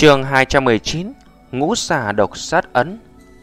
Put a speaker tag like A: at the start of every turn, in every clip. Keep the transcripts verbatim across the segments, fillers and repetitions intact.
A: Chương hai trăm mười chín. Ngũ xà độc sát ấn.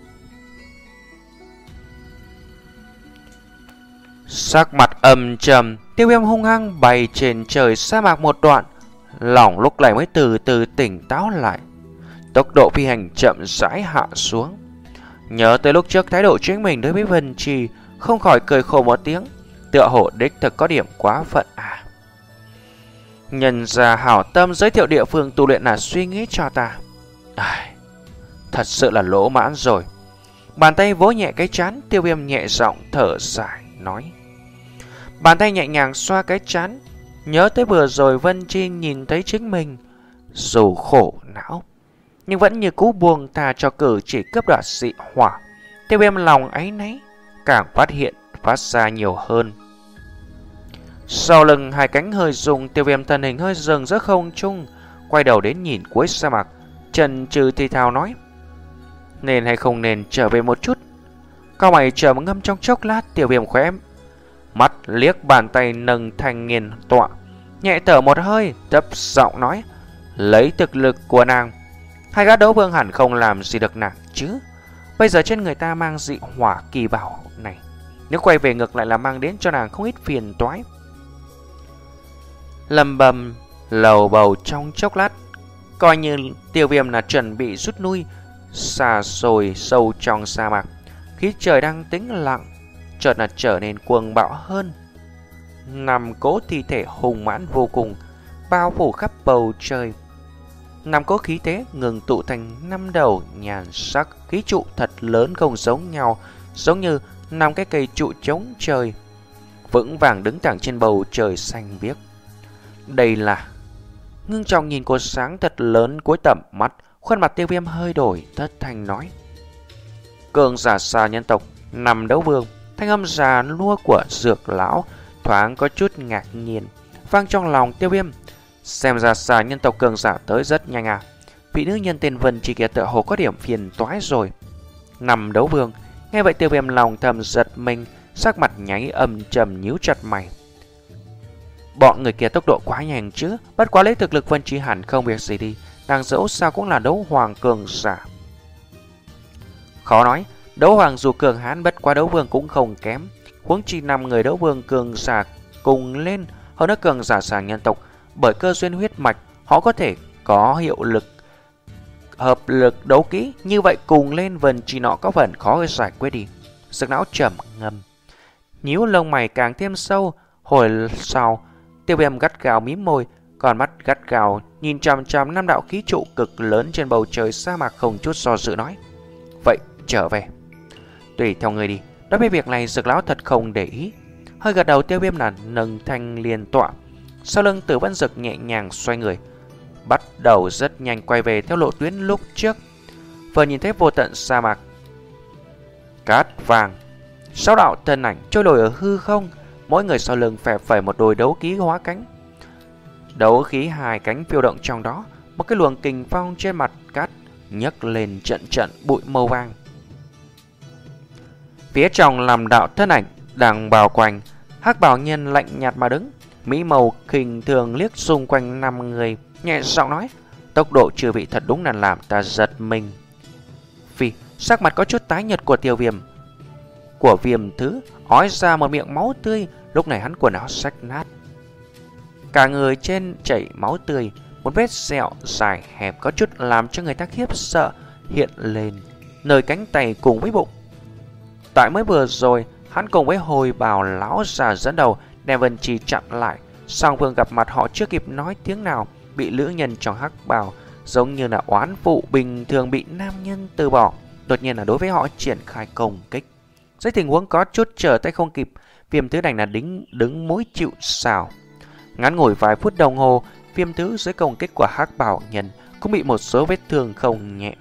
A: Sắc mặt âm trầm, Tiêu Viêm hung hăng bay trên trời sa mạc một đoạn, lòng lúc này mới từ từ tỉnh táo lại. Tốc độ phi hành chậm rãi hạ xuống. Nhớ tới lúc trước thái độ chính mình đối với Vân Trì, không khỏi cười khổ một tiếng. Tựa hồ đích thực có điểm quá phận à. Nhân ra hảo tâm giới thiệu địa phương tu luyện là suy nghĩ cho ta. Ai, thật sự là lỗ mãn rồi. Bàn tay vỗ nhẹ cái trán, Tiêu Viêm nhẹ giọng thở dài nói. Bàn tay nhẹ nhàng xoa cái trán, nhớ tới vừa rồi Vân Chi nhìn thấy chính mình, dù khổ não nhưng vẫn như cú buông tha cho cử chỉ cướp đoạt dị hỏa. Tiêu Viêm lòng áy náy càng phát hiện phát ra nhiều hơn. Sau lưng hai cánh hơi rung, Tiêu Viêm thân hình hơi dừng giữa không trung, quay đầu đến nhìn cuối sa mạc, chần chừ thì thào nói: nên hay không nên trở về một chút? Cao mày chờ một ngâm trong chốc lát, Tiêu Viêm khóe mắt liếc bàn tay nâng thanh niên tọa, nhẹ thở một hơi, thấp giọng nói: lấy thực lực của nàng, hai gã đấu vương hẳn không làm gì được nàng chứ. Bây giờ trên người ta mang dị hỏa kỳ bảo này, nếu quay về ngược lại là mang đến cho nàng không ít phiền toái. Lầm bầm lầu bầu trong chốc lát, coi như Tiêu Viêm là chuẩn bị rút lui. Xa xôi sâu trong sa mạc, khí trời đang tĩnh lặng, chợt là trở nên cuồng bạo hơn. Năm cỗ thi thể hùng mãn vô cùng bao phủ khắp bầu trời. Năm cỗ khí thế ngừng tụ thành năm đầu nhàn sắc khí trụ thật lớn không giống nhau, giống như năm cái cây trụ chống trời, vững vàng đứng thẳng trên bầu trời xanh biếc. Đây là ngưng trọng nhìn cột sáng thật lớn cuối tầm mắt, khuôn mặt Tiêu Viêm hơi đổi, thất thanh nói: cường giả xà nhân tộc năm đấu vương. Thanh âm già nua của dược lão thoáng có chút ngạc nhiên vang trong lòng Tiêu Viêm. Xem ra xà nhân tộc cường giả tới rất nhanh à. Vị nữ nhân tên Vân Chi kia tựa hồ có điểm phiền toái rồi. Năm đấu vương. Nghe vậy Tiêu Viêm lòng thầm giật mình, sắc mặt nháy âm trầm nhíu chặt mày. Bọn người kia tốc độ quá nhanh chứ, bất quá lấy thực lực Vân Chi hẳn không việc gì đi, nàng dẫu sao cũng là đấu hoàng cường giả. Khó nói, đấu hoàng dù cường hãn bất quá đấu vương cũng không kém, huống chi năm người đấu vương cường giả cùng lên, hơn nữa cường giả xà nhân tộc bởi cơ duyên huyết mạch, họ có thể có hiệu lực hợp lực đấu kỹ, như vậy cùng lên Vân Chi nọ có phần khó giải quyết đi. Dược não trầm ngâm, nhíu lông mày càng thêm sâu. Hồi sau Tiêu Viêm gắt gao mím môi, còn mắt gắt gao nhìn chằm chằm năm đạo khí trụ cực lớn trên bầu trời sa mạc, không chút do dự nói: vậy trở về. Tùy theo người đi. Đối với việc này dược lão thật không để ý, hơi gật đầu. Tiêu Viêm là nâng thanh liền tọa, sau lưng Tử Vân Dực nhẹ nhàng xoay người, bắt đầu rất nhanh quay về theo lộ tuyến lúc trước. Vừa nhìn thấy vô tận sa mạc cát vàng, sáu đạo thân ảnh trôi nổi ở hư không, mỗi người sau lưng phè phẩy một đôi đấu khí hóa cánh. Đấu khí hai cánh phiêu động trong đó, một cái luồng kình phong trên mặt cát nhấc lên trận trận bụi màu vàng. Phía trong làm đạo thân ảnh đang bao quanh, hắc bảo nhân lạnh nhạt mà đứng, mỹ màu khinh thường liếc xung quanh năm người, nhẹ giọng nói: tốc độ chư vị thật đúng là làm ta giật mình. Vì sắc mặt có chút tái nhợt của Tiêu Viêm của Viêm Thứ ói ra một miệng máu tươi. Lúc này hắn quần áo rách nát, cả người trên chảy máu tươi, một vết sẹo dài hẹp có chút làm cho người ta khiếp sợ hiện lên nơi cánh tay cùng với bụng. Tại mới vừa rồi hắn cùng với Hồi Bào lão già dẫn đầu đem Vân Chi chặn lại, song phương gặp mặt họ chưa kịp nói tiếng nào, bị nữ nhân trong hắc bào giống như là oán phụ bình thường bị nam nhân từ bỏ, đột nhiên là đối với họ triển khai công kích. Dưới tình huống có chút trở tay không kịp, Viêm Thứ đành là đứng đứng mũi chịu sào. Ngắn ngủi vài phút đồng hồ, Viêm Thứ dưới công kích của hắc bảo nhân cũng bị một số vết thương không nhẹ.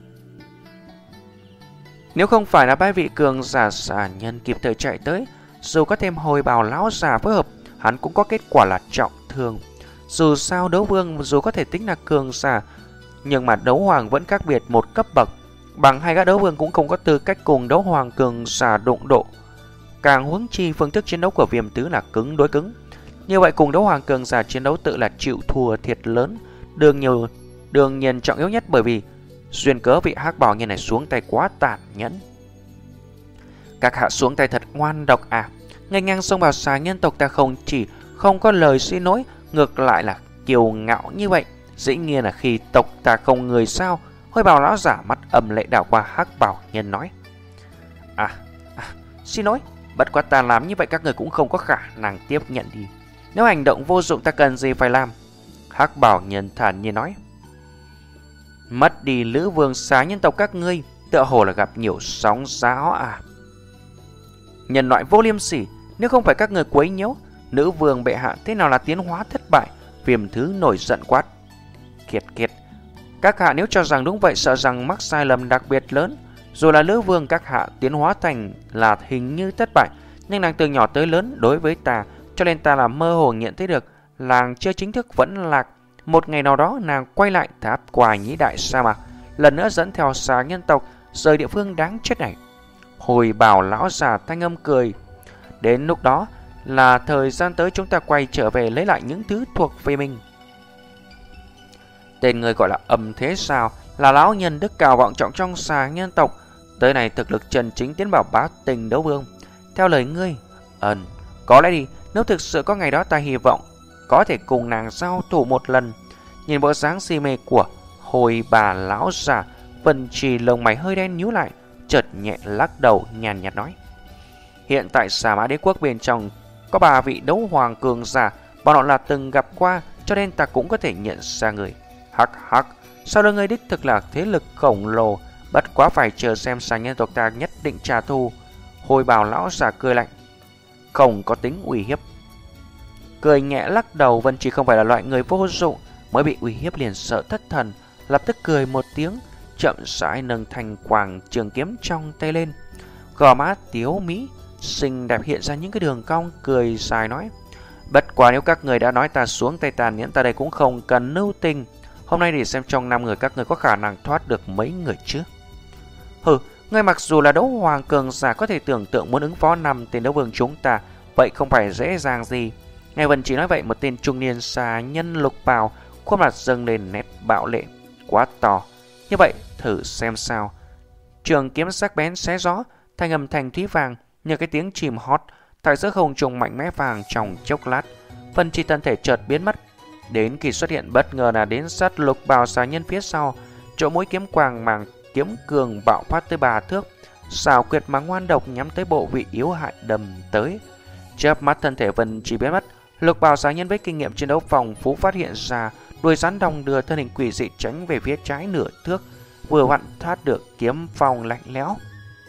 A: Nếu không phải là ba vị cường giả xà nhân kịp thời chạy tới, dù có thêm Hồi Bào lão già phối hợp, hắn cũng có kết quả là trọng thương. Dù sao đấu vương dù có thể tính là cường giả, nhưng mà đấu hoàng vẫn khác biệt một cấp bậc, bằng hai gã đấu vương cũng không có tư cách cùng đấu hoàng cường giả đụng độ. Càng huống chi phương thức chiến đấu của Viêm Tứ là cứng đối cứng, như vậy cùng đấu hoàng cường giả chiến đấu tự là chịu thua thiệt lớn. Đương nhiều đương nhiên trọng yếu nhất bởi vì duyên cớ vị hắc bào nhân này xuống tay quá tàn nhẫn. Các hạ xuống tay thật ngoan độc à? Ngay ngang xông vào xà nhân tộc ta không chỉ không có lời xin lỗi, ngược lại là kiêu ngạo như vậy. Dĩ nhiên là khi tộc ta không người sao? Hôi bào lão giả mắt âm lệ đảo qua hắc bào nhân nói. À, à, xin lỗi, bất quá ta làm như vậy các người cũng không có khả năng tiếp nhận đi. Nếu hành động vô dụng ta cần gì phải làm? Hắc bào nhân thản nhiên nói. Mất đi lữ vương xà nhân tộc các ngươi, tựa hồ là gặp nhiều sóng gió à? Nhân loại vô liêm sỉ, nếu không phải các người quấy nhiễu, nữ vương bệ hạ thế nào là tiến hóa thất bại? Viêm thứ nổi giận quát. Kiệt kiệt, các hạ nếu cho rằng đúng vậy sợ rằng mắc sai lầm đặc biệt lớn. Dù là nữ vương các hạ tiến hóa thành là hình như thất bại, nhưng nàng từ nhỏ tới lớn đối với ta, cho nên ta là mơ hồ nhận thấy được làng chưa chính thức vẫn lạc. Một ngày nào đó nàng quay lại tháp quài nhĩ đại sa mạc, lần nữa dẫn theo xà nhân tộc rời địa phương đáng chết này. Hồi bảo lão già thanh âm cười. Đến lúc đó là thời gian tới chúng ta quay trở về lấy lại những thứ thuộc về mình. Tên người gọi là Âm Thế Sao, là lão nhân đức cao vọng trọng trong xà nhân tộc, tới này thực lực chân chính tiến vào bá tình đấu vương. Theo lời ngươi, ẩn có lẽ đi, nếu thực sự có ngày đó ta hy vọng có thể cùng nàng giao thủ một lần. Nhìn bộ dáng si mê của hồi bà lão già, Vân Trì lông mày hơi đen nhíu lại, chợt nhẹ lắc đầu nhàn nhạt nói. Hiện tại Xà Mã Đế Quốc bên trong có ba vị đấu hoàng cường giả, bọn họ là từng gặp qua, cho nên ta cũng có thể nhận ra người. Hắc hắc, sau đó ngươi đích thực là thế lực khổng lồ, bất quá phải chờ xem xà nhân tộc ta nhất định trả thù. Hồi bào lão già cười lạnh, không có tính uy hiếp. Cười nhẹ lắc đầu, Vân Trì không phải là loại người vô dụng, mới bị uy hiếp liền sợ thất thần, lập tức cười một tiếng, chậm rãi nâng thành quàng trường kiếm trong tay lên. Gò má tiếu mỹ xinh đẹp hiện ra những cái đường cong, cười dài nói. Bất quá nếu các người đã nói ta xuống tay tàn nhẫn, ta đây cũng không cần lưu tình. Hôm nay để xem trong năm người các người có khả năng thoát được mấy người chứ. Hừ, ngươi mặc dù là đấu hoàng cường giả, có thể tưởng tượng muốn ứng phó năm tên đấu vương chúng ta, vậy không phải dễ dàng gì. Nghe Vân chỉ nói vậy, một tên trung niên xà nhân lục bào khuôn mặt dâng lên nét bạo lệ, quá to. Như vậy thử xem sao. Trường kiếm sắc bén xé gió, thanh âm thanh thúy vàng như cái tiếng chim hót tại giữa không trung mạnh mẽ vàng trong chốc lát. Vân Chi thân thể chợt biến mất, đến khi xuất hiện bất ngờ là đến sát lục bào xà nhân phía sau, chỗ mũi kiếm quàng màng kiếm cường bạo phát tới ba thước, xảo quyệt mà ngoan độc nhắm tới bộ vị yếu hại đầm tới. Chớp mắt thân thể Vân Chi biến mất, lục bào xà nhân với kinh nghiệm chiến đấu phong phú phát hiện ra đuôi rắn đong đưa, thân hình quỷ dị tránh về phía trái nửa thước, vừa vặn thoát được kiếm phong lạnh lẽo.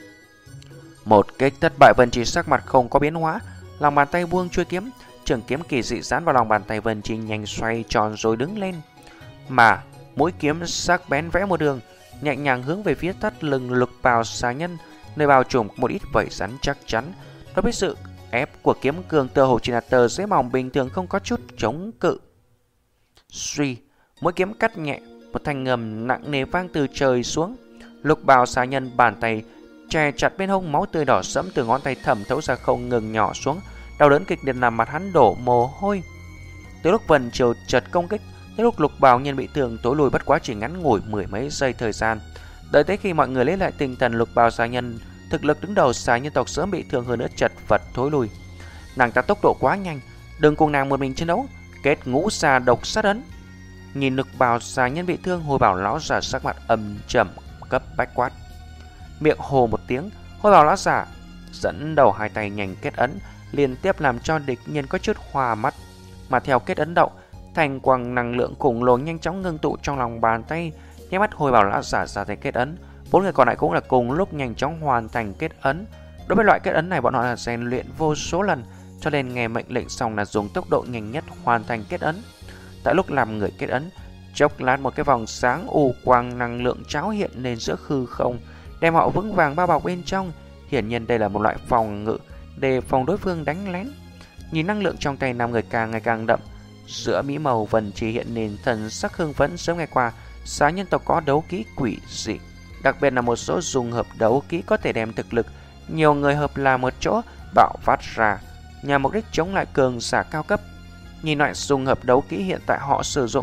A: Một kích thất bại, Vân Chi sắc mặt không có biến hóa, lòng bàn tay buông chuôi kiếm, trường kiếm kỳ dị dán vào lòng bàn tay Vân Chi nhanh xoay tròn rồi đứng lên, mà mũi kiếm sắc bén vẽ một đường nhẹ nhàng hướng về phía thắt lưng lục bào xà nhân, nơi bao trùm một ít vảy rắn chắc chắn. Đối với sự ép của kiếm cường, tơ hồ chỉ là tờ giấy mỏng bình thường, không có chút chống cự. Suy, mũi kiếm cắt nhẹ, một thanh ngầm nặng nề vang từ trời xuống. Lục bào xà nhân bàn tay che chặt bên hông, máu tươi đỏ sẫm từ ngón tay thẩm thấu ra không ngừng nhỏ xuống, đau đớn kịch liệt làm mặt hắn đổ mồ hôi. Từ lúc Vân Triều chợt công kích tới lúc lục bào nhân bị thương tối lùi bất quá chỉ ngắn ngủi mười mấy giây thời gian. Đợi tới khi mọi người lấy lại tinh thần, lục bào xà nhân thực lực đứng đầu xà nhân tộc sớm bị thương hơn nữa chật vật thối lùi. Nàng ta tốc độ quá nhanh, đừng cùng nàng một mình chiến đấu, kết ngũ xà độc sát ấn. Nhìn lục bào xà nhân bị thương, hồi bảo lão già sắc mặt âm trầm cấp bách quát. Miệng hồ một tiếng, hồi bảo lão già dẫn đầu hai tay nhanh kết ấn, liên tiếp làm cho địch nhân có chút hoa mắt. Mà theo kết ấn động, thành quang năng lượng khủng lồ nhanh chóng ngưng tụ trong lòng bàn tay, nháy mắt hồi bảo lão già ra tay kết ấn. Bốn người còn lại cũng là cùng lúc nhanh chóng hoàn thành kết ấn. Đối với loại kết ấn này, bọn họ là rèn luyện vô số lần, cho nên nghe mệnh lệnh xong là dùng tốc độ nhanh nhất hoàn thành kết ấn. Tại lúc làm người kết ấn, chốc lát một cái vòng sáng u quang năng lượng cháo hiện lên giữa hư không, đem họ vững vàng bao bọc bên trong. Hiển nhiên đây là một loại phòng ngự để phòng đối phương đánh lén. Nhìn năng lượng trong tay năm người càng ngày càng đậm, giữa mỹ màu Vân chỉ hiện nên thần sắc hưng phấn. Sớm ngày qua, xà nhân tộc có đấu kỹ quỷ dị, đặc biệt là một số dùng hợp đấu kỹ có thể đem thực lực nhiều người hợp là một chỗ bạo phát ra, nhằm mục đích chống lại cường giả cao cấp. Nhìn loại dùng hợp đấu kỹ hiện tại họ sử dụng,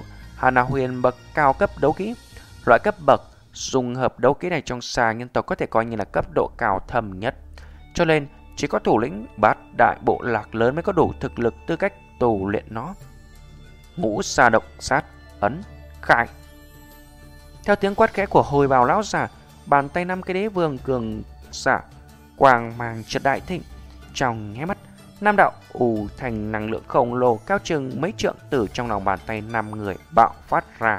A: Hàn Huyền bậc cao cấp đấu kỹ. Loại cấp bậc dung hợp đấu kỹ này trong xà nhân tộc có thể coi như là cấp độ cao thâm nhất. Cho nên chỉ có thủ lĩnh bát đại bộ lạc lớn mới có đủ thực lực tư cách tu luyện nó. Ngũ xà độc sát ấn khải. Theo tiếng quát khẽ của Hồi Bào lão giả, bàn tay năm cái đế vương cường giả quang mang chợt đại thịnh. Trong nháy mắt, năm đạo ù thành năng lượng khổng lồ cao chừng mấy trượng từ trong lòng bàn tay năm người bạo phát ra.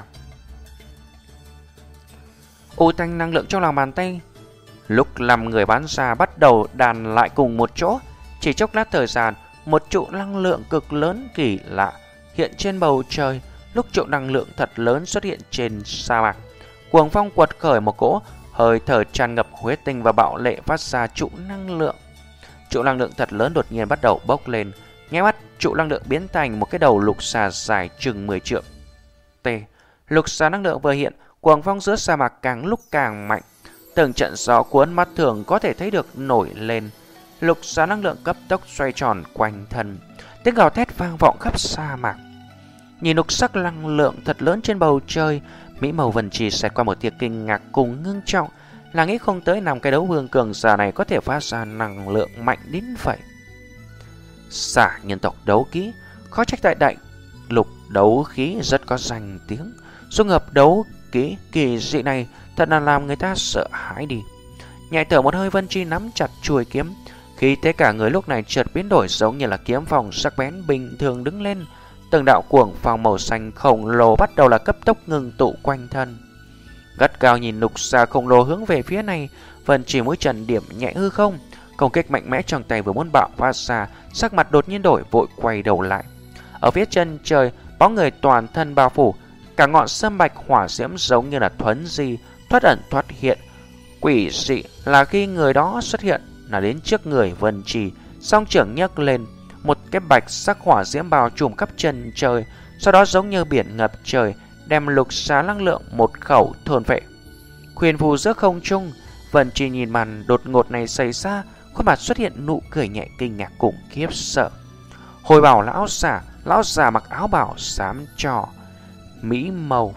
A: U thanh năng lượng trong lòng bàn tay lúc năm người bán ra bắt đầu đàn lại cùng một chỗ. Chỉ chốc lát thời gian, một trụ năng lượng cực lớn kỳ lạ hiện trên bầu trời. Lúc trụ năng lượng thật lớn xuất hiện trên sa mạc, cuồng phong quật khởi một cỗ hơi thở tràn ngập huyết tinh và bạo lệ phát ra trụ năng lượng. Trụ năng lượng thật lớn đột nhiên bắt đầu bốc lên, nháy mắt trụ năng lượng biến thành một cái đầu lục xà dài chừng mười trượng. T. Lục xà năng lượng vừa hiện, cuồng phong giữa sa mạc càng lúc càng mạnh. Từng trận gió cuốn mắt thường có thể thấy được nổi lên. Lục xà năng lượng cấp tốc xoay tròn quanh thân, tiếng gào thét vang vọng khắp sa mạc. Nhìn lục sắc năng lượng thật lớn trên bầu trời, Mỹ Màu Vân Trì xẹt qua một tia kinh ngạc cùng ngưng trọng, là nghĩ không tới năm cái đấu vương cường giả này có thể phát ra năng lượng mạnh đến vậy. Xà nhân tộc đấu kỹ, khó trách tại đại lục đấu khí rất có danh tiếng. Dung hợp đấu kỹ kỳ dị này thật là làm người ta sợ hãi đi. Nhẹ thở một hơi, Vân Chi nắm chặt chuôi kiếm, khi thế cả người lúc này chợt biến đổi, giống như là kiếm phong sắc bén bình thường đứng lên. Từng đạo cuồng phong màu xanh khổng lồ bắt đầu là cấp tốc ngừng tụ quanh thân. Gắt cao nhìn lục xà khổng lồ hướng về phía này, Vân Chỉ mũi trần điểm nhẹ hư không, công kích mạnh mẽ trong tay vừa muốn bạo phát ra, sắc mặt đột nhiên đổi, vội quay đầu lại. Ở phía chân trời, bóng người toàn thân bao phủ, cả ngọn sâm bạch hỏa diễm giống như là thuấn di, thoát ẩn thoát hiện. Quỷ dị là khi người đó xuất hiện là đến trước người Vân Trì, song trưởng nhấc lên, một cái bạch sắc hỏa diễm bao trùm khắp chân trời, sau đó giống như biển ngập trời, đem lục xà năng lượng một khẩu thôn vệ. Khuyên phù giữa không trung, Vân Trì nhìn màn đột ngột này xảy ra, khuôn mặt xuất hiện nụ cười nhẹ kinh ngạc cùng khiếp sợ. Hồi Bảo lão giả, lão già mặc áo bào xám trò, mỹ màu.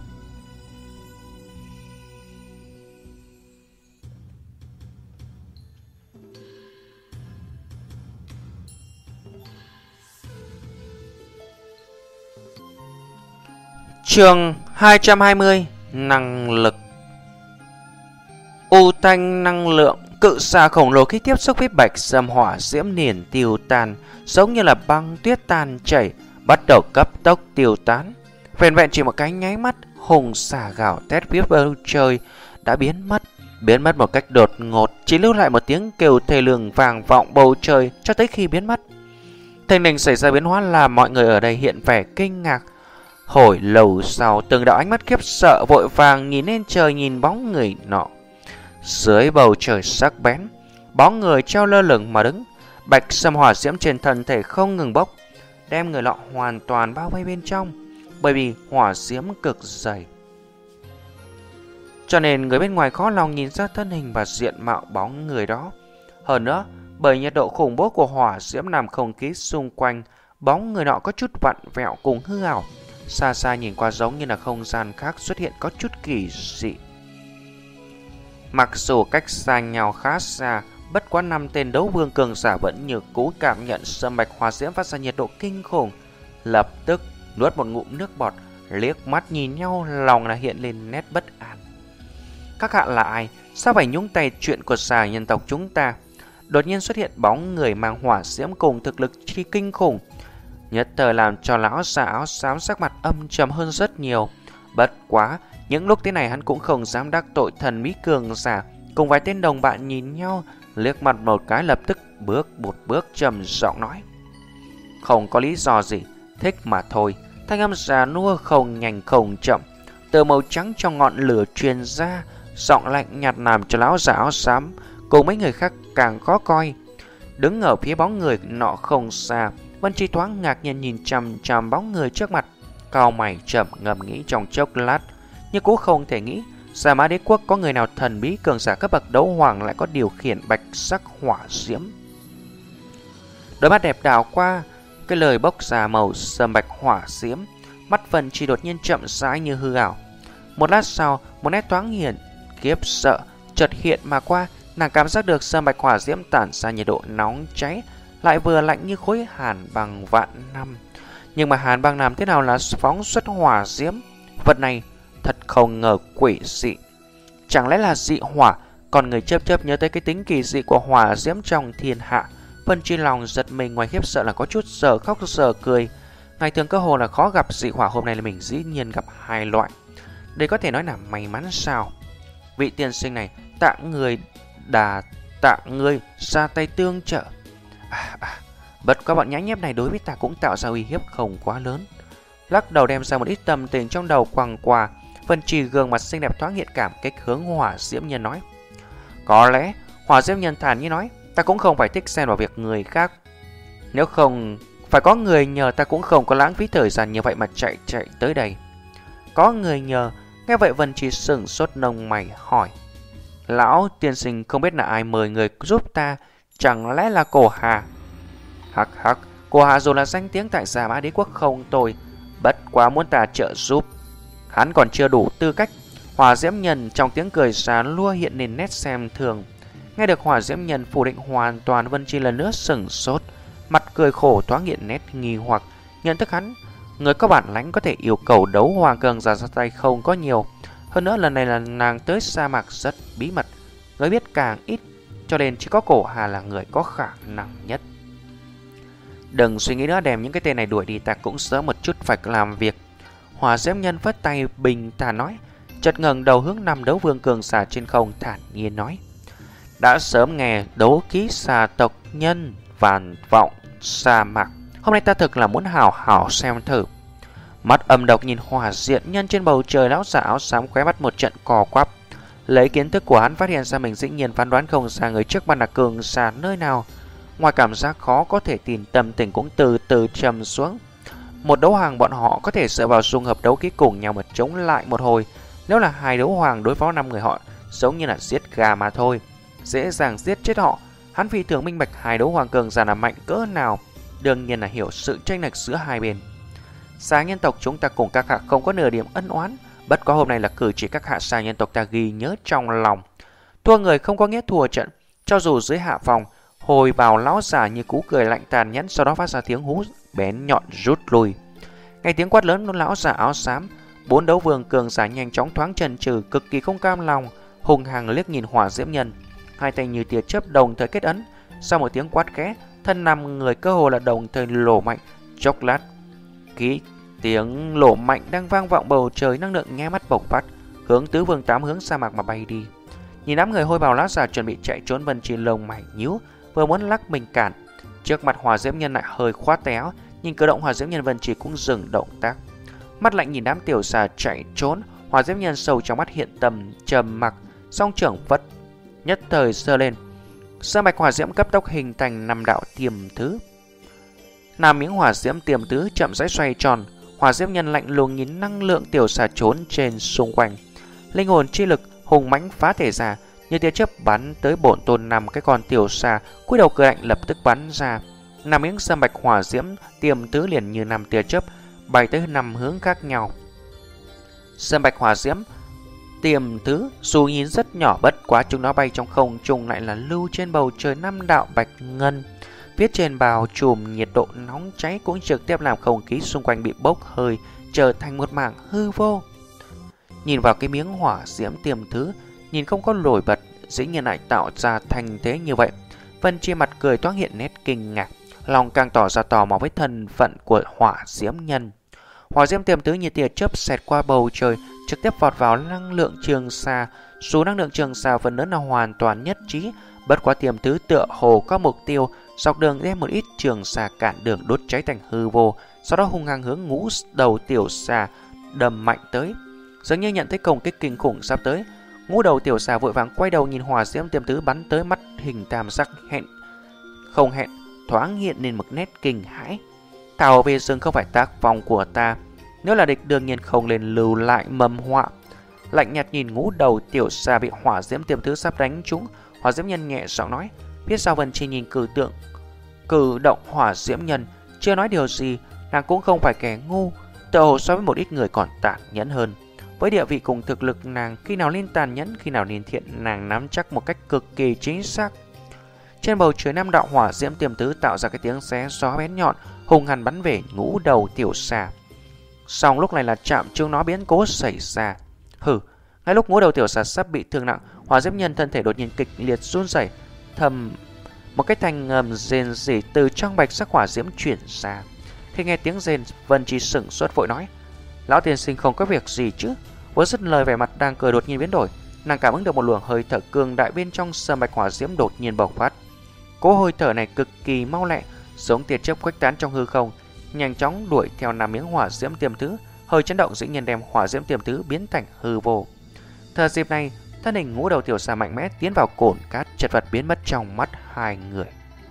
A: Chương hai trăm hai mươi. Năng lực. U thanh năng lượng cự xà khổng lồ khi tiếp xúc với bạch sâm hỏa diễm liền tiêu tan, giống như là băng tuyết tan chảy, bắt đầu cấp tốc tiêu tán. Vẹn vẹn chỉ một cái nháy mắt, hùng xà gào thét phía bầu trời đã biến mất, biến mất một cách đột ngột, chỉ lưu lại một tiếng kêu thê lương vang vọng bầu trời cho tới khi biến mất. Tình hình xảy ra biến hóa làm mọi người ở đây hiện vẻ kinh ngạc. Hồi lâu sau, từng đạo ánh mắt khiếp sợ vội vàng nhìn lên trời, nhìn bóng người nọ. Dưới bầu trời sắc bén, bóng người treo lơ lửng mà đứng, bạch sâm hỏa diễm trên thân thể không ngừng bốc, đem người nọ hoàn toàn bao vây bên trong, bởi vì hỏa diễm cực dày. Cho nên người bên ngoài khó lòng nhìn ra thân hình và diện mạo bóng người đó. Hơn nữa, bởi nhiệt độ khủng bố của hỏa diễm làm không khí xung quanh, bóng người nọ có chút vặn vẹo cùng hư ảo. Xa xa nhìn qua giống như là không gian khác xuất hiện có chút kỳ dị. Mặc dù cách xa nhau khá xa, bất quá năm tên đấu vương cường giả vẫn như cũ cảm nhận sâm bạch hỏa diễm phát ra nhiệt độ kinh khủng. Lập tức nuốt một ngụm nước bọt, liếc mắt nhìn nhau, lòng là hiện lên nét bất an. Các hạ là ai? Sao phải nhúng tay chuyện của xà nhân tộc chúng ta? Đột nhiên xuất hiện bóng người mang hỏa diễm cùng thực lực chi kinh khủng, nhất thời làm cho lão già áo xám sắc mặt âm trầm hơn rất nhiều. Bất quá, những lúc thế này hắn cũng không dám đắc tội thần bí cường giả. Cùng vài tên đồng bạn nhìn nhau, liếc mặt một cái, lập tức bước một bước trầm giọng nói: không có lý do gì, thích mà thôi. Thanh âm già nua không nhanh không chậm, từ màu trắng trong ngọn lửa truyền ra, giọng lạnh nhạt làm cho lão già áo xám cùng mấy người khác càng khó coi. Đứng ở phía bóng người nọ không xa, Vân Chi thoáng ngạc nhiên nhìn chằm chằm bóng người trước mặt, cau mày chậm ngầm nghĩ trong chốc lát, nhưng cũng không thể nghĩ Sa Mã Đế Quốc có người nào thần bí cường giả cấp bậc đấu hoàng lại có điều khiển bạch sắc hỏa diễm. Đôi mắt đẹp đảo qua cái lời bốc ra màu sâm bạch hỏa diễm, Mắt Vân Chi đột nhiên chậm rãi như hư ảo. Một lát sau, một nét thoáng hiện khiếp sợ chợt hiện mà qua. Nàng cảm giác được sơn bạch hỏa diễm tản ra nhiệt độ nóng cháy, lại vừa lạnh như khối hàn băng vạn năm. Nhưng mà hàn băng làm thế nào là phóng xuất hỏa diễm? Vật này thật không ngờ quỷ dị. Chẳng lẽ là dị hỏa? Còn người chớp chớp nhớ tới cái tính kỳ dị của hỏa diễm trong thiên hạ. Vân Chi lòng giật mình, ngoài khiếp sợ là có chút giờ khóc giờ cười. Ngày thường cơ hồ là khó gặp dị hỏa, hôm nay là mình dĩ nhiên gặp hai loại. Đây có thể nói là may mắn sao? Vị tiên sinh này tạ người đà tạ người ra tay tương trợ. À, à, bất quá bọn nhãi nhép này đối với ta cũng tạo ra uy hiếp không quá lớn. Lắc đầu đem ra một ít tâm tình trong đầu quăng qua, Vân Chi gương mặt xinh đẹp thoáng hiện cảm kích hướng hỏa diễm nhân nói. Có lẽ hỏa diễm nhân thản như nói, ta cũng không phải thích xen vào việc người khác. Nếu không phải có người nhờ, ta cũng không có lãng phí thời gian như vậy mà chạy chạy tới đây. Có người nhờ? Nghe vậy Vân Chi sững sốt nông mày hỏi. Lão tiên sinh không biết là ai mời người giúp ta, chẳng lẽ là Cổ Hà? Hắc hắc, Cổ Hà dù là danh tiếng tại Già Mã Đế Quốc không tồi, bất quá muốn ta trợ giúp, hắn còn chưa đủ tư cách. Hỏa diễm nhân trong tiếng cười xà lua hiện lên nét xem thường. Nghe được hỏa diễm nhân phủ định hoàn toàn, Vân Chi lần nữa sững sốt, mặt cười khổ thoáng hiện nét nghi hoặc. Nhận thức hắn, người có bản lãnh có thể yêu cầu đấu hoàng cường giả ra tay không có nhiều. Hơn nữa lần này là nàng tới sa mạc rất bí mật, người biết càng ít, cho nên chỉ có Cổ Hà là người có khả năng nhất. Đừng suy nghĩ nữa, đem những cái tên này đuổi đi, ta cũng sớm một chút phải làm việc. Hỏa diễm nhân phất tay bình thản nói, chợt ngẩng đầu hướng năm đấu vương cường giả trên không thản nhiên nói. Đã sớm nghe đấu ký xà tộc nhân vàn vọng sa mạc, hôm nay ta thực là muốn hào hào xem thử. Mắt âm độc nhìn hỏa diễm nhân trên bầu trời, lão giả áo xám khóe mắt một trận cò quắp. Lấy kiến thức của hắn phát hiện ra mình dĩ nhiên phán đoán không ra người trước mặt là cường giả nơi nào. Ngoài cảm giác khó có thể tin, tâm tình cũng từ từ trầm xuống. Một đấu hoàng bọn họ có thể dựa vào dung hợp đấu ký cùng nhau mà chống lại một hồi. Nếu là hai đấu hoàng đối phó năm người họ, giống như là giết gà mà thôi, dễ dàng giết chết họ. Hắn phi thường minh bạch hai đấu hoàng cường giả là mạnh cỡ nào, đương nhiên là hiểu sự chênh lệch giữa hai bên. Xà nhân tộc chúng ta cùng các hạ không có nửa điểm ân oán, bất quá hôm nay là cử chỉ các hạ xà nhân tộc ta ghi nhớ trong lòng. Thua người không có nghĩa thua trận, cho dù dưới hạ phòng. Hồi bào lão giả như cú cười lạnh tàn nhẫn, sau đó phát ra tiếng hú bén nhọn rút lui. Ngay tiếng quát lớn của lão giả áo xám, bốn đấu vương cường giả nhanh chóng thoáng chần chừ, cực kỳ không cam lòng, hùng hăng liếc nhìn hỏa diễm nhân, hai tay như tia chớp đồng thời kết ấn. Sau một tiếng quát khẽ, thân năm người cơ hồ là đồng thời lổ mạnh. Chốc lát, ký tiếng lổ mạnh đang vang vọng bầu trời, năng lượng nghe mắt bộc phát, hướng tứ vương tám hướng sa mạc mà bay đi. Nhìn đám người hôi bào lão giả chuẩn bị chạy trốn, Vân Chi lông mày nhíu, vừa muốn lắc mình cản, trước mặt hỏa diễm nhân lại hơi khoát tay áo. Nhìn cử động hỏa diễm nhân, Vân Chi cũng dừng động tác, mắt lạnh nhìn đám tiểu xà chạy trốn. Hỏa diễm nhân sâu trong mắt hiện tầm trầm mặc, song trưởng vất nhất thời giơ lên, sơn mạch hỏa diễm cấp tốc hình thành năm đạo tiềm thứ. Năm miếng hỏa diễm tiềm thứ chậm rãi xoay tròn. Hỏa diễm nhân lạnh lùng nhìn năng lượng tiểu xà trốn trên xung quanh, linh hồn chi lực hùng mãnh phá thể ra, như tia chớp bắn tới bổn tôn năm cái con tiểu xà. Cúi đầu cười lạnh lập tức bắn ra năm miếng sơn bạch hỏa diễm tiềm tứ, liền như năm tia chớp bay tới năm hướng khác nhau. Sơn bạch hỏa diễm tiềm tứ dù nhìn rất nhỏ, bất quá chúng nó bay trong không trung lại là lưu trên bầu trời năm đạo bạch ngân, viết trên bào trùm nhiệt độ nóng cháy, cũng trực tiếp làm không khí xung quanh bị bốc hơi, trở thành một mảng hư vô. Nhìn vào cái miếng hỏa diễm tiềm thứ, nhìn không có nổi bật, dĩ nhiên lại tạo ra thành thế như vậy. Vân Chi mặt cười thoáng hiện nét kinh ngạc, lòng càng tỏ ra tò mò với thân phận của hỏa diễm nhân. Hỏa diễm tiềm thứ như tia chớp xẹt qua bầu trời, trực tiếp vọt vào năng lượng trường xà. Dù năng lượng trường xà phần lớn là hoàn toàn nhất trí, bất quá tiềm thứ tựa hồ có mục tiêu, dọc đường đem một ít trường xà cản đường đốt cháy thành hư vô, sau đó hung hăng hướng ngũ đầu tiểu xà đâm mạnh tới. Dường như nhận thấy công kích kinh khủng sắp tới, ngũ đầu tiểu xà vội vàng quay đầu nhìn hỏa diễm tiềm thứ bắn tới, mắt hình tam sắc hẹn không hẹn thoáng hiện lên một nét kinh hãi. Thảo về rừng không phải tác phong của ta, nếu là địch đương nhiên không nên lưu lại mầm họa. Lạnh nhạt nhìn ngũ đầu tiểu xà bị hỏa diễm tiềm thứ sắp đánh trúng, hỏa diễm nhân nhẹ giọng nói. Phía sau Vân Chi nhìn cử tượng cử động hỏa diễm nhân, chưa nói điều gì, nàng cũng không phải kẻ ngu. tựa hồ so với một ít người còn tàn nhẫn hơn. Với địa vị cùng thực lực nàng, khi nào nên tàn nhẫn, khi nào nên thiện, nàng nắm chắc một cách cực kỳ chính xác. Trên bầu trời năm đạo hỏa diễm tiềm tứ tạo ra cái tiếng xé gió bén nhọn, hung hăng bắn về ngũ đầu tiểu xà. Song lúc này là chạm trúng nó biến cố xảy ra. Hừ, ngay lúc ngũ đầu tiểu xà sắp bị thương nặng, hỏa diễm nhân thân thể đột nhiên kịch liệt run rẩy, thầm một cái thanh ngầm rên rỉ từ trong bạch sắc hỏa diễm chuyển ra. Khi nghe tiếng rên, Vân Chi sững sốt vội nói: "Lão tiên sinh không có việc gì chứ?" Vừa dứt lời, vẻ mặt đang cười đột nhiên biến đổi, nàng cảm ứng được một luồng hơi thở cường đại bên trong sâm bạch hỏa diễm đột nhiên bộc phát. Cỗ hơi thở này cực kỳ mau lẹ, giống tia chớp khuếch tán trong hư không, nhanh chóng đuổi theo năm miếng hỏa diễm tiềm thứ. Hơi chấn động dĩ nhiên đem hỏa diễm tiềm thứ biến thành hư vô. Thời dịp này, thân hình ngũ đầu tiểu xà mạnh mẽ tiến vào cồn cát, chật vật biến mất trong mắt hai người.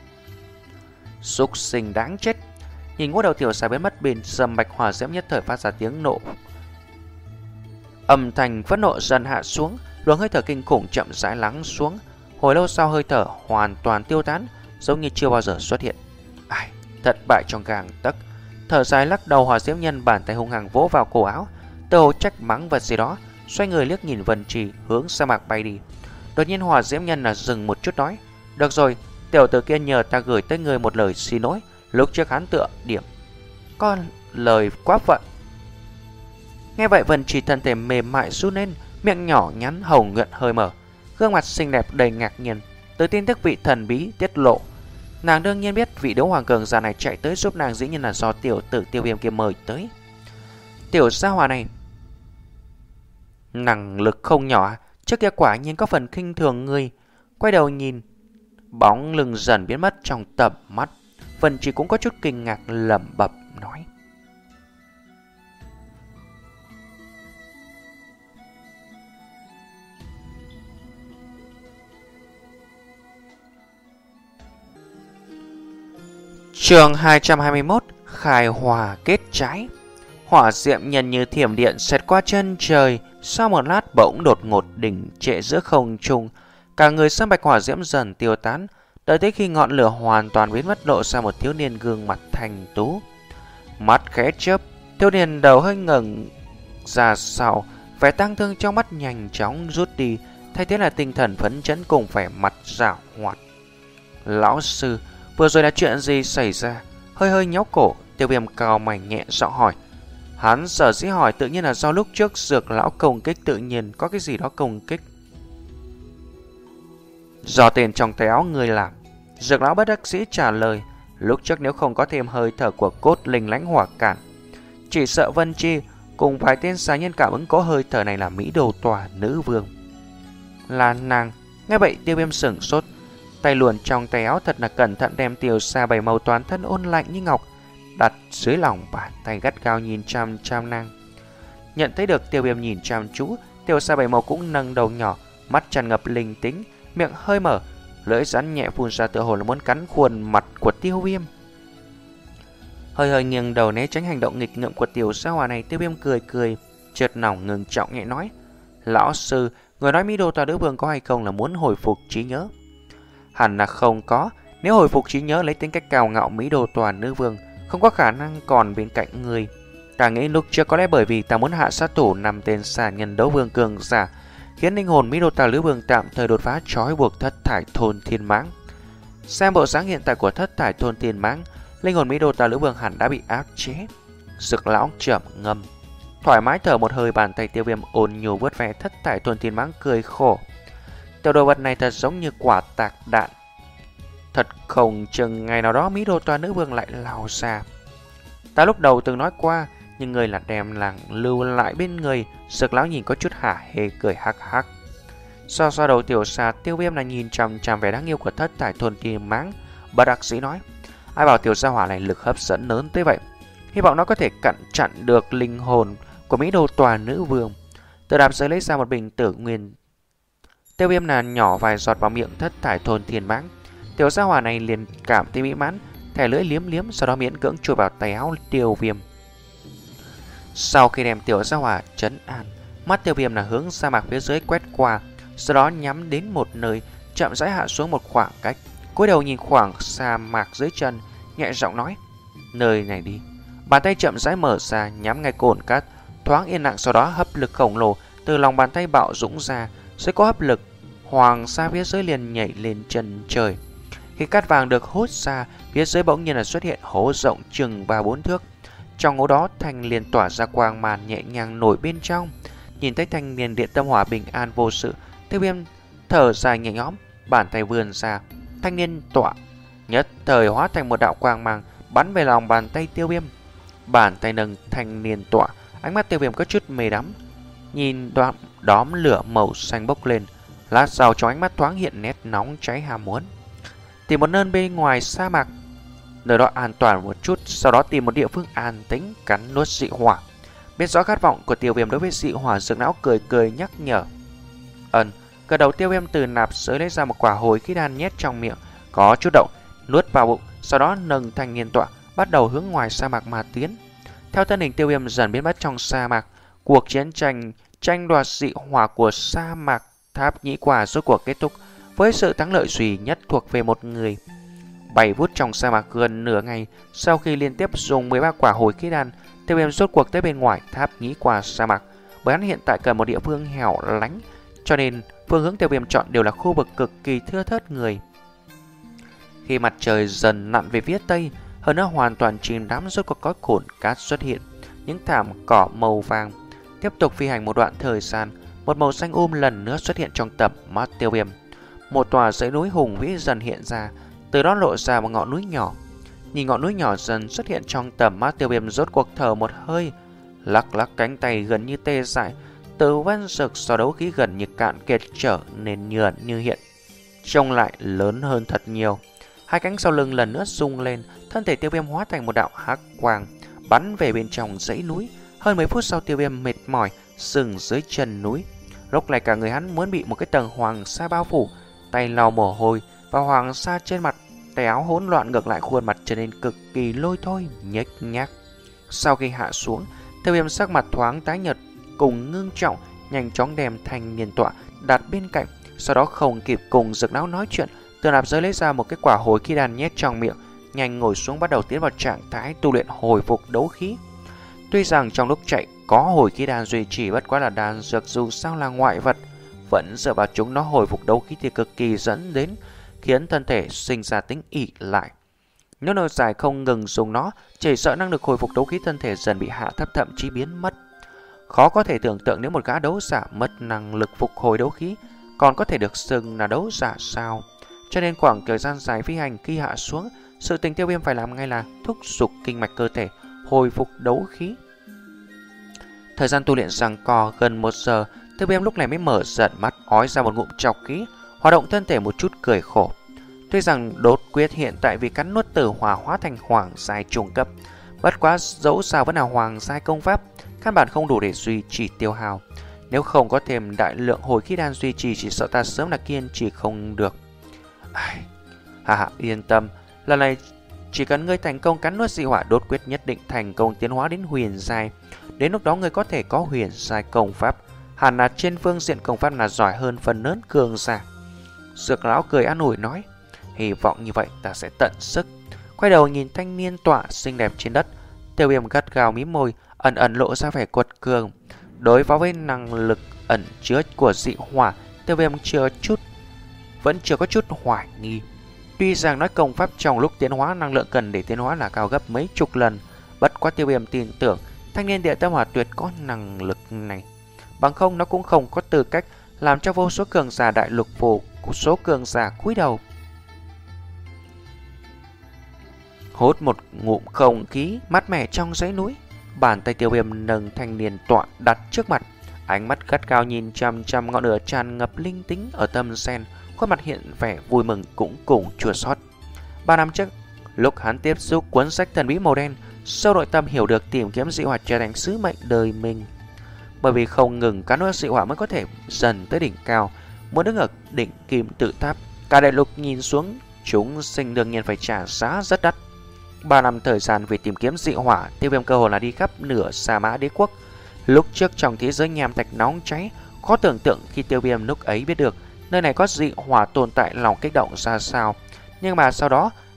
A: Súc sinh đáng chết! Nhìn ngũ đầu tiểu xà biến mất bên sâm bạch hỏa diễm, nhất thời phát ra tiếng nộ. Âm thanh phẫn nộ dần hạ xuống, luồng hơi thở kinh khủng chậm rãi lắng xuống. Hồi lâu sau, hơi thở hoàn toàn tiêu tán, giống như chưa bao giờ xuất hiện. Ai, thất bại trong gang tấc. Thở dài lắc đầu, hỏa diễm nhân bàn tay hung hăng vỗ vào cổ áo, tựa hồ trách mắng vật gì đó, xoay người liếc nhìn Vân Trì hướng sa mạc bay đi. Đột nhiên hỏa diễm nhân là dừng một chút nói: "Được rồi, tiểu tử kia nhờ ta gửi tới người một lời xin lỗi. Lúc trước hắn tựa điểm con lời quá phận." Nghe vậy, Vân Trì thân thể mềm mại run lên, miệng nhỏ nhắn hồng nhuận hơi mở, gương mặt xinh đẹp đầy ngạc nhiên. Từ tin tức vị thần bí tiết lộ, nàng đương nhiên biết vị đấu hoàng cường giả này chạy tới giúp nàng dĩ nhiên là do tiểu tử Tiêu Viêm kia mời tới. Tiểu gia hỏa này năng lực không nhỏ, trước kia quả nhiên có phần khinh thường người. Quay đầu nhìn bóng lưng dần biến mất trong tầm mắt, Vân Trì cũng có chút kinh ngạc lẩm bẩm nói: Chương hai trăm hai mươi mốt: Khai hòa kết trái. Hỏa diệm nhân như thiểm điện xẹt qua chân trời, sau một lát bỗng đột ngột đỉnh trệ giữa không trung, cả người sâm bạch hỏa diễm dần tiêu tán, đợi tới khi ngọn lửa hoàn toàn biến mất, lộ ra một thiếu niên gương mặt thanh tú. Mắt khẽ chớp, thiếu niên đầu hơi ngẩng ra sau, vẻ tang thương trong mắt nhanh chóng rút đi, thay thế là tinh thần phấn chấn cùng vẻ mặt giảo hoạt. Lão sư, vừa rồi là chuyện gì xảy ra? Hơi hơi nhéo cổ, Tiêu Viêm cau mày nhẹ giọng hỏi. Hắn sở dĩ hỏi tự nhiên là do lúc trước Dược lão công kích, tự nhiên có cái gì đó công kích. Do tiền trong tay áo người làm. Dược lão bất đắc dĩ trả lời. Lúc trước nếu không có thêm hơi thở của cốt linh lãnh hỏa cản, chỉ sợ Vân Chi cùng vài tên xà nhân cảm ứng có hơi thở này là Mỹ Đồ Tòa nữ vương. Là nàng. Nghe vậy, Tiêu Viêm sửng sốt, tay luồn trong tay áo thật là cẩn thận đem tiểu xà bảy màu toàn thân ôn lạnh như ngọc đặt dưới lòng bàn tay, gắt gao nhìn chăm chăm nàng. Nhận thấy được Tiêu Viêm nhìn chăm chú, tiểu xà bảy màu cũng nâng đầu nhỏ, mắt tràn ngập linh tính, miệng hơi mở, lưỡi rắn nhẹ phun ra tựa hồ là muốn cắn khuôn mặt của Tiêu Viêm. Hơi hơi nghiêng đầu né tránh hành động nghịch ngợm của tiểu gia hỏa này, Tiêu Viêm cười cười, chợt lòng ngừng trọng nhẹ nói: Lão sư, người nói Mỹ Đô Tòa nữ vương có hay không là muốn hồi phục trí nhớ? Hẳn là không có. Nếu hồi phục trí nhớ lấy tính cách cao ngạo Mỹ Đô Tòa nữ vương, không có khả năng còn bên cạnh người. Ta nghĩ lúc trước có lẽ bởi vì ta muốn hạ sát thủ năm tên xà nhân đấu vương cường giả, khiến linh hồn Mỹ Đô Tòa nữ vương tạm thời đột phá trói buộc thất thải thôn thiên mãng. Xem bộ dáng hiện tại của thất thải thôn thiên mãng, linh hồn Mỹ Đô Tòa nữ vương hẳn đã bị áp chế. Dược lão trầm ngâm, thoải mái thở một hơi, bàn tay Tiêu Viêm ôn nhu vuốt ve thất thải thôn thiên mãng, cười khổ. Tiểu đồ vật này thật giống như quả tạc đạn, thật không chừng ngày nào đó Mỹ Đô Tòa nữ vương lại lao ra. Ta lúc đầu từng nói qua, nhưng người là đem làng lưu lại bên người. Dược lão nhìn có chút hả hê, cười hắc hắc. So so đầu tiểu xà, Tiêu Viêm là nhìn chằm chằm vẻ đáng yêu của thất thải thôn thiên mãng, bất đắc dĩ nói: Ai bảo tiểu gia hỏa này lực hấp dẫn lớn tới vậy, hy vọng nó có thể cặn chặn được linh hồn của Mỹ Đô Tòa nữ vương. Từ đạp giới lấy ra một bình tử nguyên. Tiêu Viêm là nhỏ vài giọt vào miệng thất thải thôn thiên mãng. Tiểu gia hỏa này liền cảm thấy mỹ mãn, thẻ lưỡi liếm liếm, sau đó miễn cưỡng chui vào tay áo Tiêu Viêm. Sau khi đem tiểu gia hỏa trấn an, mắt Tiêu Viêm là hướng sa mạc phía dưới quét qua, sau đó nhắm đến một nơi, chậm rãi hạ xuống một khoảng cách, cúi đầu nhìn khoảng sa mạc dưới chân, nhẹ giọng nói: Nơi này đi. Bàn tay chậm rãi mở ra nhắm ngay cồn cát, thoáng yên lặng, sau đó hấp lực khổng lồ từ lòng bàn tay bạo dũng ra. Dưới có hấp lực, hoàng sa phía dưới liền nhảy lên chân trời. Khi cát vàng được hút ra, phía dưới bỗng nhiên là xuất hiện hố rộng chừng ba bốn thước. Trong hố đó, thanh liền tỏa ra quang màn nhẹ nhàng nổi bên trong. Nhìn thấy thanh niên điện tâm hỏa bình an vô sự, Tiêu Viêm thở dài nhẹ nhõm, bàn tay vươn ra, thanh niên tỏa nhất thời hóa thành một đạo quang mang bắn về lòng bàn tay Tiêu Viêm. Bàn tay nâng thanh niên tỏa, ánh mắt Tiêu Viêm có chút mê đắm, nhìn đoạn đóm lửa màu xanh bốc lên. Lát sau trong ánh mắt thoáng hiện nét nóng cháy ham muốn. Tìm một nơi bên ngoài sa mạc, nơi đó an toàn một chút, sau đó tìm một địa phương an tĩnh cắn nuốt dị hỏa. Biết rõ khát vọng của Tiêu Viêm đối với dị hỏa, Dược Lão cười cười nhắc nhở. Ân, gật đầu. Tiêu Viêm từ nạp giới lấy ra một quả hồi khí đan nhét trong miệng, có chút đậu, nuốt vào bụng, sau đó nâng thanh niên tọa bắt đầu hướng ngoài sa mạc mà tiến. Theo thân hình Tiêu Viêm dần biến mất trong sa mạc, cuộc chiến tranh tranh đoạt dị hỏa của sa mạc Tháp Nhĩ Quả rốt cuộc kết thúc với sự thắng lợi duy nhất thuộc về một người. Bay vút trong sa mạc gần nửa ngày, sau khi liên tiếp dùng mười ba quả hồi khí đan, Tiêu Viêm rốt cuộc tới bên ngoài Tháp Nhĩ Quả sa mạc. Bởi hắn hiện tại cần một địa phương hẻo lánh, cho nên phương hướng Tiêu Viêm chọn đều là khu vực cực kỳ thưa thớt người. Khi mặt trời dần lặn về phía tây, hơn nữa hoàn toàn chìm đắm, rốt cuộc có cồn cát xuất hiện, những thảm cỏ màu vàng. Tiếp tục phi hành một đoạn thời gian, một màu xanh um lần nữa xuất hiện trong tầm mắt Tiêu Viêm. Một tòa dãy núi hùng vĩ dần hiện ra, từ đó lộ ra một ngọn núi nhỏ. Nhìn ngọn núi nhỏ dần xuất hiện trong tầm mắt, Tiêu Viêm rốt cuộc thở một hơi, lắc lắc cánh tay gần như tê dại. Từ văn dược so đấu khí gần như cạn kiệt trở nên nhợt như hiện, trông lại lớn hơn thật nhiều. Hai cánh sau lưng lần nữa rung lên, thân thể Tiêu Viêm hóa thành một đạo hắc quang bắn về bên trong dãy núi. Hơn mười phút sau, Tiêu Viêm mệt mỏi sừng dưới chân núi. Lúc này cả người hắn muốn bị một cái tầng hoàng sa bao phủ, tay lau mồ hôi và hoàng sa trên mặt, tay áo hỗn loạn ngược lại khuôn mặt trở nên cực kỳ lôi thôi nhếch nhác. Sau khi hạ xuống, Tiêu Viêm sắc mặt thoáng tái nhợt cùng ngưng trọng, nhanh chóng đem thanh niên tọa đặt bên cạnh, sau đó không kịp cùng Dược Lão nói chuyện, từ nạp giới lấy ra một cái quả hồi khí đan nhét trong miệng, nhanh ngồi xuống bắt đầu tiến vào trạng thái tu luyện hồi phục đấu khí. Tuy rằng trong lúc chạy có hồi khí đan duy trì, bất quá là đan dược dù sao là ngoại vật, vẫn dựa vào chúng nó hồi phục đấu khí thì cực kỳ dẫn đến khiến thân thể sinh ra tính ỷ lại. Nếu lâu dài không ngừng dùng nó, chỉ sợ năng lực hồi phục đấu khí thân thể dần bị hạ thấp, thậm chí biến mất. Khó có thể tưởng tượng nếu một gã đấu giả mất năng lực phục hồi đấu khí còn có thể được xưng là đấu giả sao. Cho nên khoảng thời gian dài phi hành, khi hạ xuống, sự tình Tiêu Viêm phải làm ngay là thúc giục kinh mạch cơ thể hồi phục đấu khí. Thời gian tu luyện giằng co gần một giờ, Tiêu Viêm lúc này mới mở giận mắt, ói ra một ngụm trọc khí, hoạt động thân thể một chút cười khổ. Tuy rằng đốt quyết hiện tại vì cắn nuốt tử hỏa hóa thành hoàng giai trung cấp, bất quá dẫu sao vẫn là hoàng giai công pháp, căn bản không đủ để duy trì tiêu hao. Nếu không có thêm đại lượng hồi khí đan duy trì, chỉ sợ ta sớm là kiên trì không được. Ai... Hà hà, yên tâm, lần này chỉ cần ngươi thành công cắn nuốt dị hỏa đốt quyết, nhất định thành công tiến hóa đến huyền giai. Đến lúc đó ngươi có thể có huyền giai công pháp, hẳn là trên phương diện công pháp là giỏi hơn phần lớn cường giả. Dược Lão cười an ủi nói, hy vọng như vậy ta sẽ tận sức. Quay đầu nhìn thanh niên tọa xinh đẹp trên đất, Tiêu Viêm gắt gao mím môi, ẩn ẩn lộ ra vẻ quật cường. Đối phó với năng lực ẩn chứa của dị hỏa, Tiêu Viêm chưa chút vẫn chưa có chút hoài nghi. Tuy rằng nói công pháp trong lúc tiến hóa, năng lượng cần để tiến hóa là cao gấp mấy chục lần, bất quá Tiêu Viêm tin tưởng thanh niên địa tâm hỏa tuyệt có năng lực này, bằng không nó cũng không có tư cách làm cho vô số cường giả đại lục phủ của số cường giả cúi đầu. Hút một ngụm không khí mát mẻ trong dãy núi, bàn tay Tiêu Viêm nâng thanh niên tọa đặt trước mặt, ánh mắt gắt gao nhìn chăm chăm ngọn lửa tràn ngập linh tính ở tâm sen, khuôn mặt hiện vẻ vui mừng cũng cùng chua xót. Ba năm trước, lúc hắn tiếp xúc cuốn sách thần bí màu đen, sâu nội tâm hiểu được tìm kiếm dị hỏa trở thành sứ mệnh đời mình. Bởi vì không ngừng cắn nuốt dị hỏa mới có thể dần tới đỉnh cao. Muốn đứng ở đỉnh kim tự tháp, cả đại lục nhìn xuống, chúng sinh đương nhiên phải trả giá rất đắt. Ba năm thời gian về tìm kiếm dị hỏa, Tiêu Viêm cơ hồ là đi khắp nửa Sa Mã Đế quốc. Lúc trước trong thế giới nham thạch nóng cháy, khó tưởng tượng khi Tiêu Viêm lúc ấy biết được nơi này có dị hỏa tồn tại, lòng kích động ra sao. Nhưng mà sau đó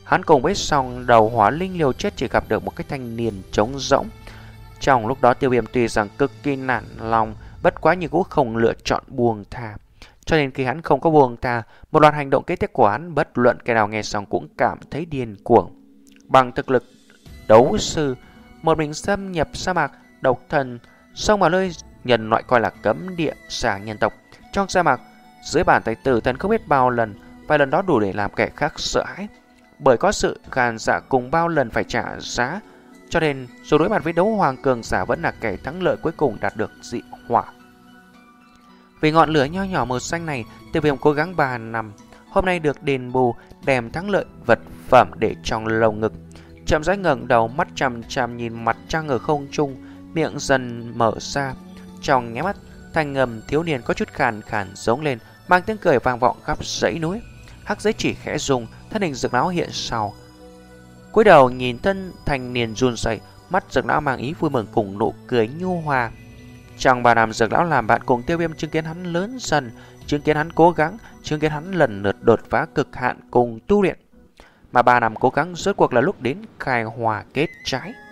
A: Hắn cùng với song đầu hóa linh liều chết chỉ gặp được một cái thanh niên trống rỗng. Trong lúc đó Tiêu Viêm tuy rằng cực kỳ nản lòng, bất quá nhưng cũng không lựa chọn buông tha. Cho nên khi hắn không có buông tha, một loạt hành động kế tiếp của hắn bất luận kẻ nào nghe xong cũng cảm thấy điên cuồng. Bằng thực lực đấu sư, một mình xâm nhập sa mạc độc thần, xông vào nơi nhân loại coi là cấm địa xả nhân tộc. Trong sa mạc, dưới bàn tay tử thần không biết bao lần, vài lần đó đủ để làm kẻ khác sợ hãi. Bởi có sự gan dạ cùng bao lần phải trả giá, cho nên dù đối mặt với đấu hoàng cường giả vẫn là kẻ thắng lợi cuối cùng đạt được dị hỏa. Vì ngọn lửa nho nhỏ màu xanh này, Tiêu Viêm cố gắng ba năm, hôm nay được đền bù, đem thắng lợi vật phẩm để trong lồng ngực. Chậm rãi ngẩng đầu, mắt chằm chằm nhìn mặt trăng ở không trung, miệng dần mở ra. Trong nháy mắt, thanh âm thiếu niên có chút khàn khàn giống lên, mang tiếng cười vang vọng khắp dãy núi. Hắc giấy chỉ khẽ rung, thân hình Dược Lão hiện sau. Cúi đầu nhìn thân thanh niên run rẩy, mắt Dược Lão mang ý vui mừng cùng nụ cười nhu hòa. Trong ba năm Dược Lão làm bạn cùng Tiêu Viêm, chứng kiến hắn lớn dần, chứng kiến hắn cố gắng, chứng kiến hắn lần lượt đột phá cực hạn cùng tu luyện. Mà ba năm cố gắng rốt cuộc là lúc đến khai hòa kết trái.